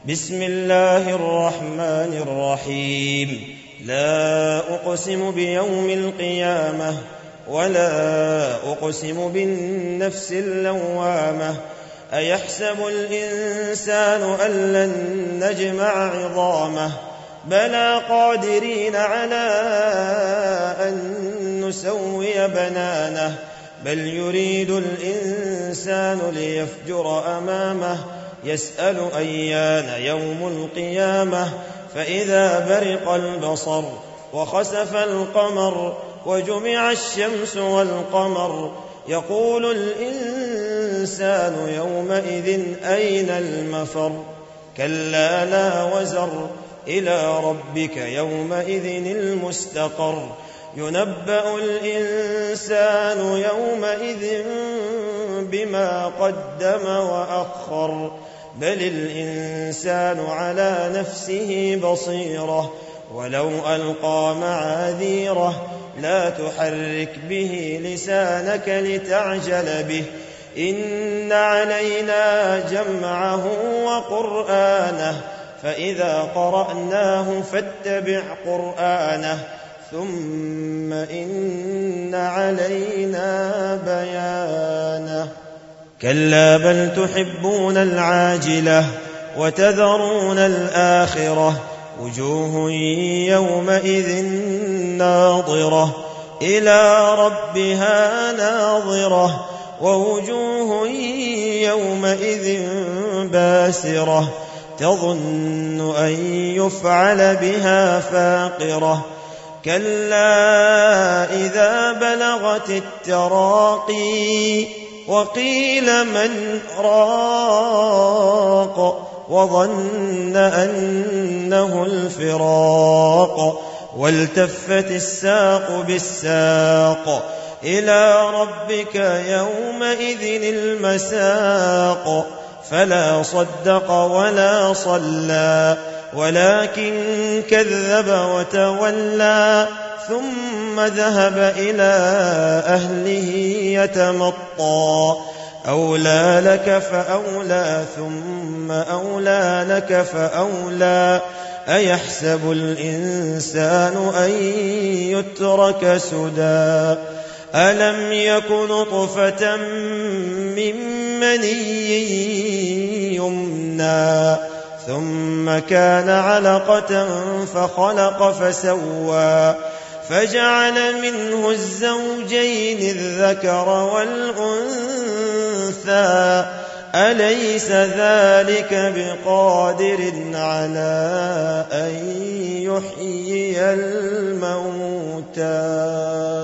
بسم الله الرحمن الرحيم. لا أقسم بيوم القيامة ولا أقسم بالنفس اللوامة أيحسب الإنسان أن لن نجمع عظامه بلى قادرين على أن نسوي بنانه بل يريد الإنسان ليفجر أمامه يسأل أيان يوم القيامة فإذا برق البصر وخسف القمر وجمع الشمس والقمر يقول الإنسان يومئذ أين المفر كلا لا وزر إلى ربك يومئذ المستقر ينبأ الإنسان يومئذ بما قدم وأخر بل الإنسان على نفسه بصيرة ولو ألقى معاذيره لا تحرك به لسانك لتعجل به إن علينا جمعه وقرآنه فإذا قرأناه فاتبع قرآنه ثم إن علينا بيانه كلا بل تحبون العاجلة وتذرون الآخرة وجوه يومئذ ناظرة إلى ربها ناظرة ووجوه يومئذ باسرة تظن أن يفعل بها فاقرة كلا إذا بلغت التراقي وقيل من راق وظن أنه الفراق والتفت الساق بالساق إلى ربك يومئذ المساق فلا صدق ولا صلى ولكن كذب وتولى ثم ذهب إلى أهله يتمطى أولى لك فأولى ثم أولى لك فأولى أيحسب الإنسان أن يترك سدى ألم يك نطفة من مني يمنى ثم كان علقة فخلق فسوى فجعل منه الزوجين الذكر والأنثى أليس ذلك بقادر على أن يحيي الموتى